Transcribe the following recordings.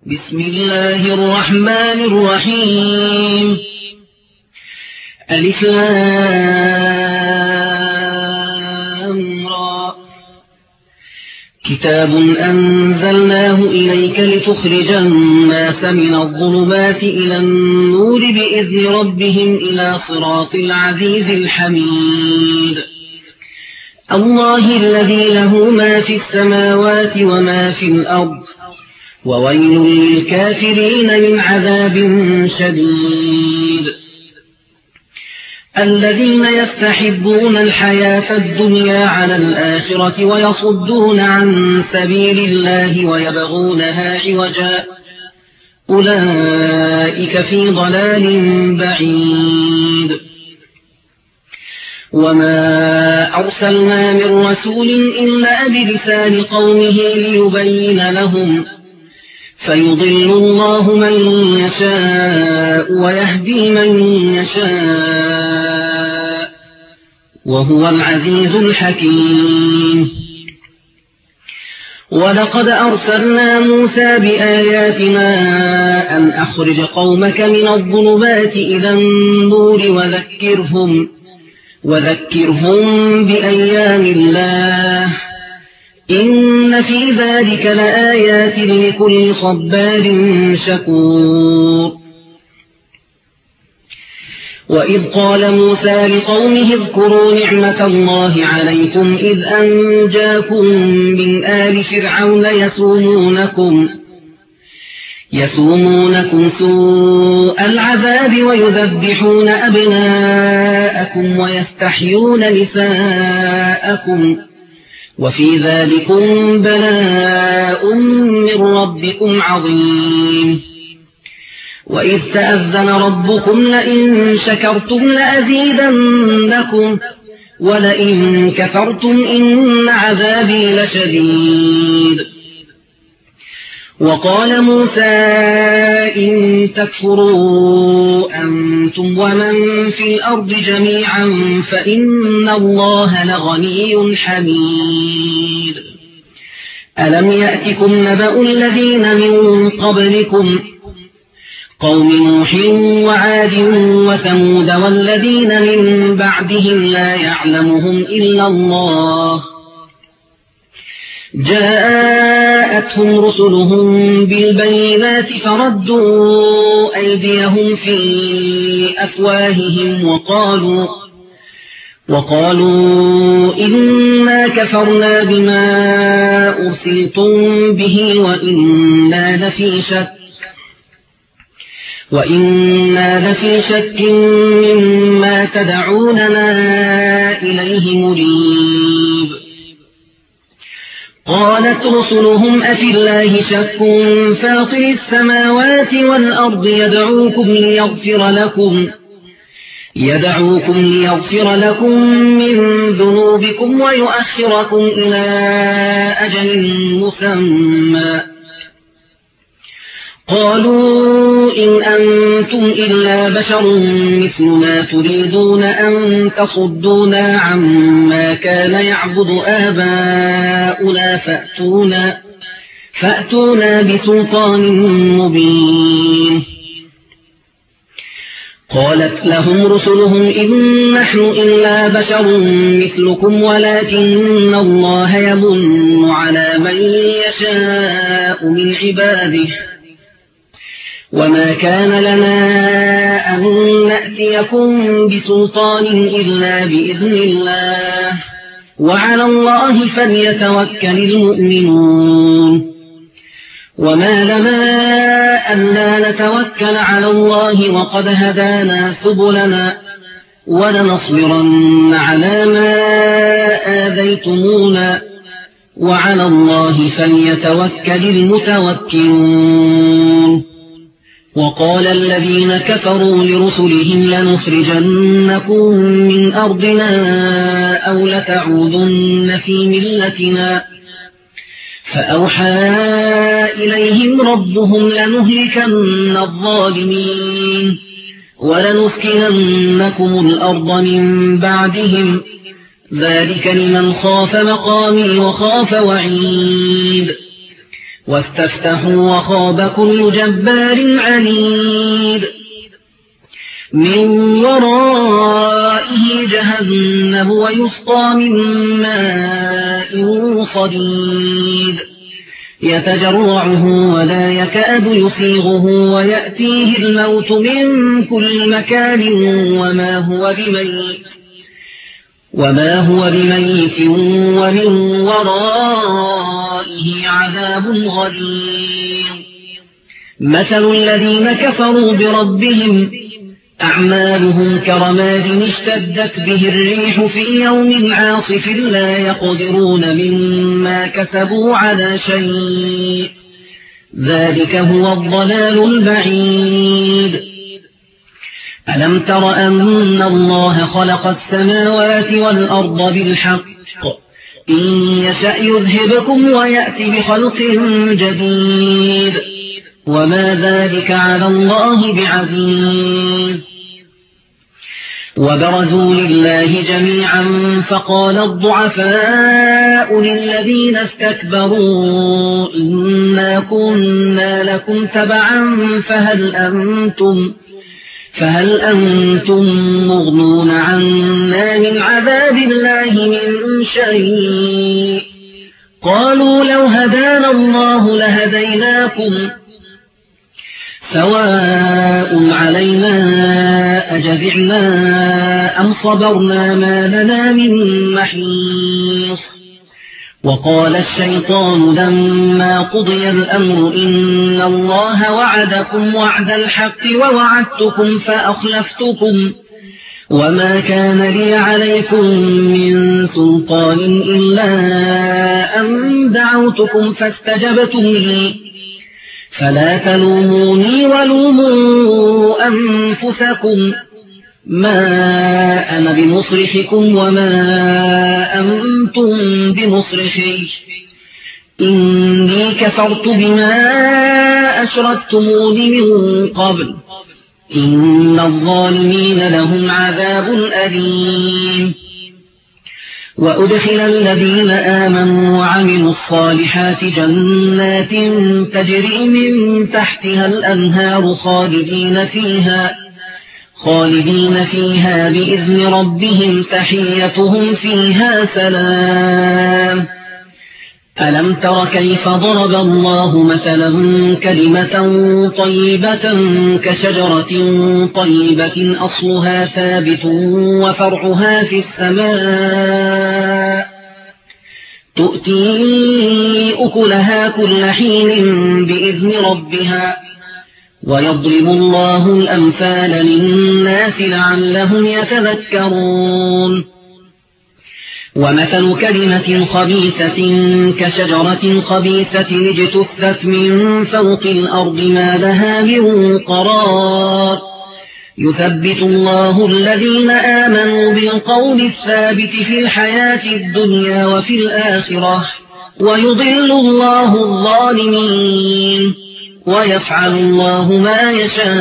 بسم الله الرحمن الرحيم. ألف لام را. كتاب أنزلناه إليك لتخرج الناس من الظلمات إلى النور بإذن ربهم إلى صراط العزيز الحميد. الله الذي له ما في السماوات وما في الأرض، وويل للكافرين من عذاب شديد. الذين يستحبون الحياة الدنيا على الآخرة ويصدون عن سبيل الله ويبغونها عوجا، أولئك في ضلال بعيد. وما أرسلنا من رسول إلا بلسان قومه ليبين لهم، فيضل الله من يشاء ويهدي من يشاء، وهو العزيز الحكيم. ولقد أرسلنا موسى بآياتنا أن أخرج قومك من الظلمات إلى النور وذكرهم بأيام الله، إن في ذلك لآيات لكل صبار شكور. وإذ قال موسى لقومه اذكروا نعمة الله عليكم إذ أنجاكم من آل فرعون يسومونكم سوء العذاب ويذبحون أبناءكم ويستحيون نساءكم، وفي ذلكم بلاء من ربكم عظيم. وإذ تأذن ربكم لئن شكرتم لأزيدنكم ولئن كفرتم إن عذابي لشديد. وقال موسى إن تكفروا أنتم ومن في الأرض جميعا فإن الله لغني حميد. ألم يأتكم نبأ الذين من قبلكم قوم نوح وعاد وثمود والذين من بعدهم لا يعلمهم إلا الله، جاءتهم رسلهم بالبينات فردوا أيديهم في أفواههم وقالوا إنا كفرنا بما أرسلتم به وإنا لفي شك مما تدعوننا إليه مريب. قالت رسلهم أفي الله شك فاطر السماوات والأرض يدعوكم ليغفر لكم من ذنوبكم ويؤخركم إلى أجل مسمى. قالوا إن أنتم إلا بشر مثلنا تريدون أن تصدونا عما كان يعبد آباؤنا فأتونا بسلطان مبين. قالت لهم رسلهم إن نحن إلا بشر مثلكم ولكن الله يمن على من يشاء من عباده، وما كان لنا أن نأتيكم بسلطان إلا بإذن الله، وعلى الله فليتوكل المؤمنون. وما لنا ألا نتوكل على الله وقد هدانا سبلنا ولنصبرن على ما آذيتمونا، وعلى الله فليتوكل المتوكلون. وقال الذين كفروا لرسلهم لنخرجنكم من أرضنا أو لتعودن في ملتنا، فأوحى إليهم ربهم لنهلكن الظالمين ولنسكننكم الأرض من بعدهم، ذلك لمن خاف مقامي وخاف وعيد. واستفتحوا وخاب كل جبار عنيد من ورائه جهنم ويسقى من ماء صديد يتجرعه ولا يكاد يسيغه ويأتيه الموت من كل مكان وما هو بميت ومن ورائه عذاب غليظ مثل الذين كفروا بربهم أعمالهم كرماد اشتدت به الريح في يوم عاصف لا يقدرون مما كسبوا على شيء ذلك هو الضلال البعيد ألم تر أن الله خلق السماوات والأرض بالحق إن يشأ يذهبكم ويأتي بخلق جديد وما ذلك على الله بعزيز وبرزوا لله جميعا فقال الضعفاء للذين استكبروا إنا كنا لكم تبعا فهل أنتم مغنون عنا من عذاب الله من شيء قالوا لو هدانا الله لهديناكم سواء علينا أجزعنا أم صبرنا ما لنا من محيص وقال الشيطان لما قضي الأمر إن الله وعدكم وعد الحق ووعدتكم فأخلفتكم وما كان لي عليكم من سلطان إلا أن دعوتكم فاستجبتم لي فلا تلوموني ولوموا أنفسكم ما أنا بمصرخكم وما أنتم بمصرخي إني كفرت بما أشركتمون من قبل إن الظالمين لهم عذاب أليم وأدخل الذين آمنوا وعملوا الصالحات جنات تجري من تحتها الأنهار خالدين فيها بإذن ربهم تحيتهم فيها سلام ألم تر كيف ضرب الله مثلا كلمة طيبة كشجرة طيبة أصلها ثابت وفرعها في السماء تؤتي أكلها كل حين بإذن ربها ويضرب الله الأمثال للناس لعلهم يتذكرون ومثل كلمة خبيثة كشجرة خبيثة اجتثت من فوق الأرض ما لها من قرار يثبت الله الذين آمنوا بالقول الثابت في الحياة الدنيا وفي الآخرة ويضل الله الظالمين ويفعل الله ما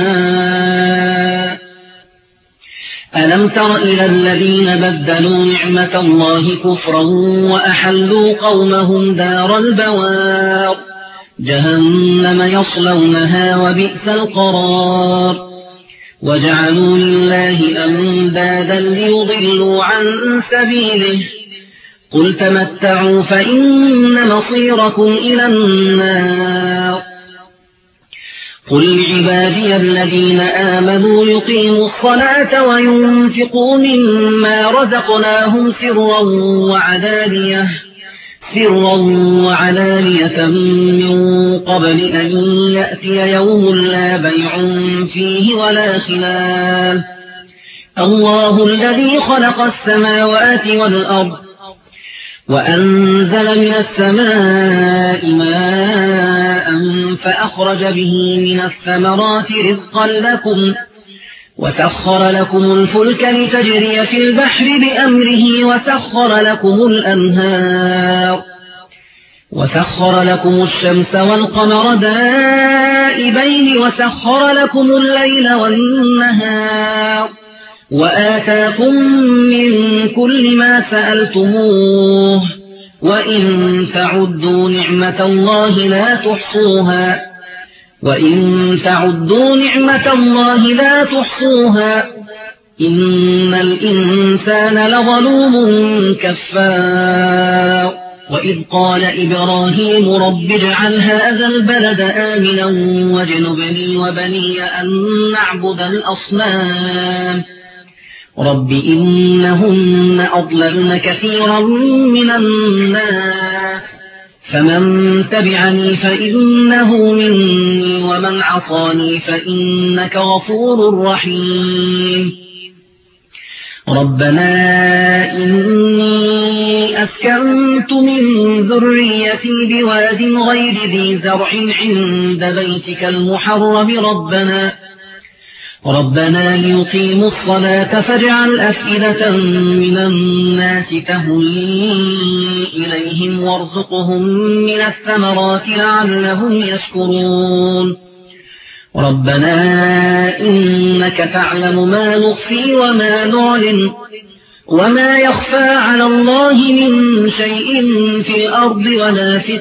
يشاء ألم تر إلى الذين بدلوا نعمة الله كفرا وأحلوا قومهم دار البوار جهنم يصلونها وبئس القرار وجعلوا لله أندادا ليضلوا عن سبيله قل تمتعوا فإن مصيركم إلى النار قل لعبادي الذين آمنوا يقيموا الصلاة وينفقوا مما رزقناهم سرا وعلانية من قبل أن يأتي يوم لا بيع فيه ولا خلال الله الذي خلق السماوات والأرض وأنزل من السماء ماء فأخرج به من الثمرات رزقا لكم وسخر لكم الفلك لتجري في البحر بأمره وسخر لكم الأنهار وسخر لكم الشمس والقمر دائبين وسخر لكم الليل والنهار وآتاكم من كل ما سألتموه وإن تعدوا نعمة الله لا تحصوها إن الإنسان لظلوم كفار وإذ قال إبراهيم رب اجعل هذا البلد آمنا واجنبني وبني أن نعبد الأصنام رب إنهن أضللن كثيرا من الناس فمن تبعني فإنه مني ومن عصاني فإنك غفور رحيم ربنا إني أسكنت من ذريتي بواد غير ذي زرع عند بيتك المحرم ربنا ليقيموا الصلاة فاجعل أفئدة من الناس تهوي إليهم وارزقهم من الثمرات لعلهم يشكرون ربنا إنك تعلم ما نخفي وما نعلن وما يخفى على الله من شيء في الأرض ولا في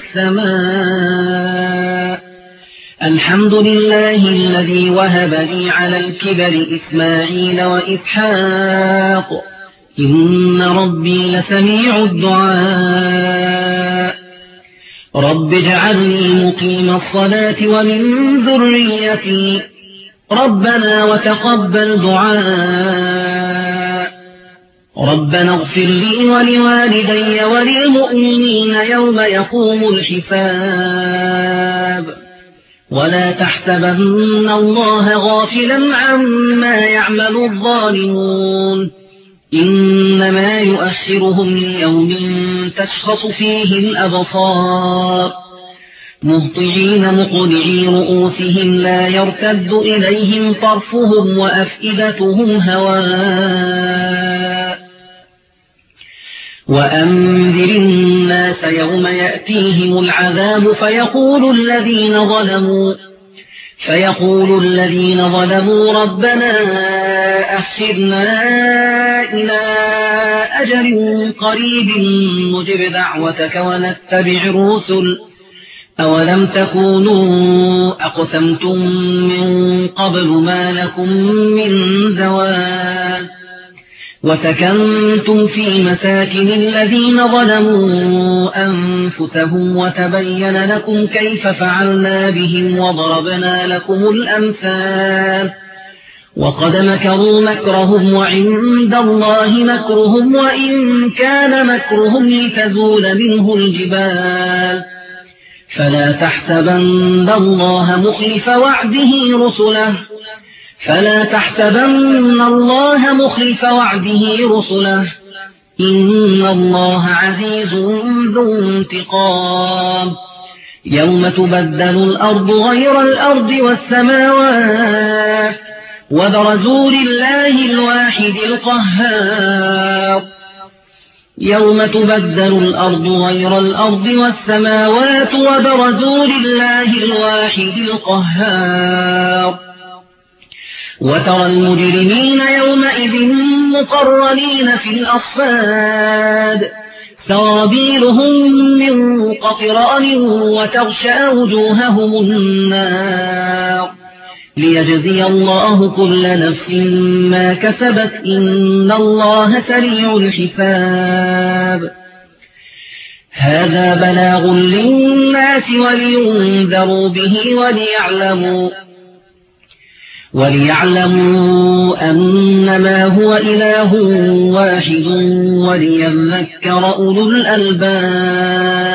السماء الحمد لله الذي وهب لي على الكبر إسماعيل وإسحاق إن ربي لسميع الدعاء رب اجعلني مقيم الصلاة ومن ذريتي ربنا وتقبل دعاء ربنا اغفر لي ولوالدي وللمؤمنين يوم يقوم الحساب ولا تحسبن الله غافلا عما يعمل الظالمون إنما يؤخرهم ليوم تشخص فيه الأبصار مهطعين مقنعي رؤوسهم لا يرتد إليهم طرفهم وأفئدتهم هواء وأنذر الناس يوم يأتيهم العذاب فيقول الذين ظلموا ربنا أخرنا إلى أجل قريب نجب دعوتك ونتبع الرسل أولم تكونوا أقسمتم من قبل ما لكم من زوال وسكنتم في مساكن الذين ظلموا أنفسهم وتبين لكم كيف فعلنا بهم وضربنا لكم الأمثال وقد مكروا مكرهم وعند الله مكرهم وإن كان مكرهم لتزول منه الجبال فلا تحسبن الله مخلف وعده رسله إن الله عزيز ذو انتقام يوم تبدل الأرض غير الأرض والسماوات وبرزوا لله الواحد القهار يوم تبدل الأرض غير الأرض والسماوات وبرزوا لله الواحد القهار وترى المجرمين يومئذ مقرنين في الأصفاد سرابيلهم من قطران وتغشى وجوههم النار ليجزي الله كل نفس ما كسبت إن الله سريع الحساب هذا بلاغ للناس ولينذروا به وليعلموا أنما هو إله واحد وليذكر أولو الألباب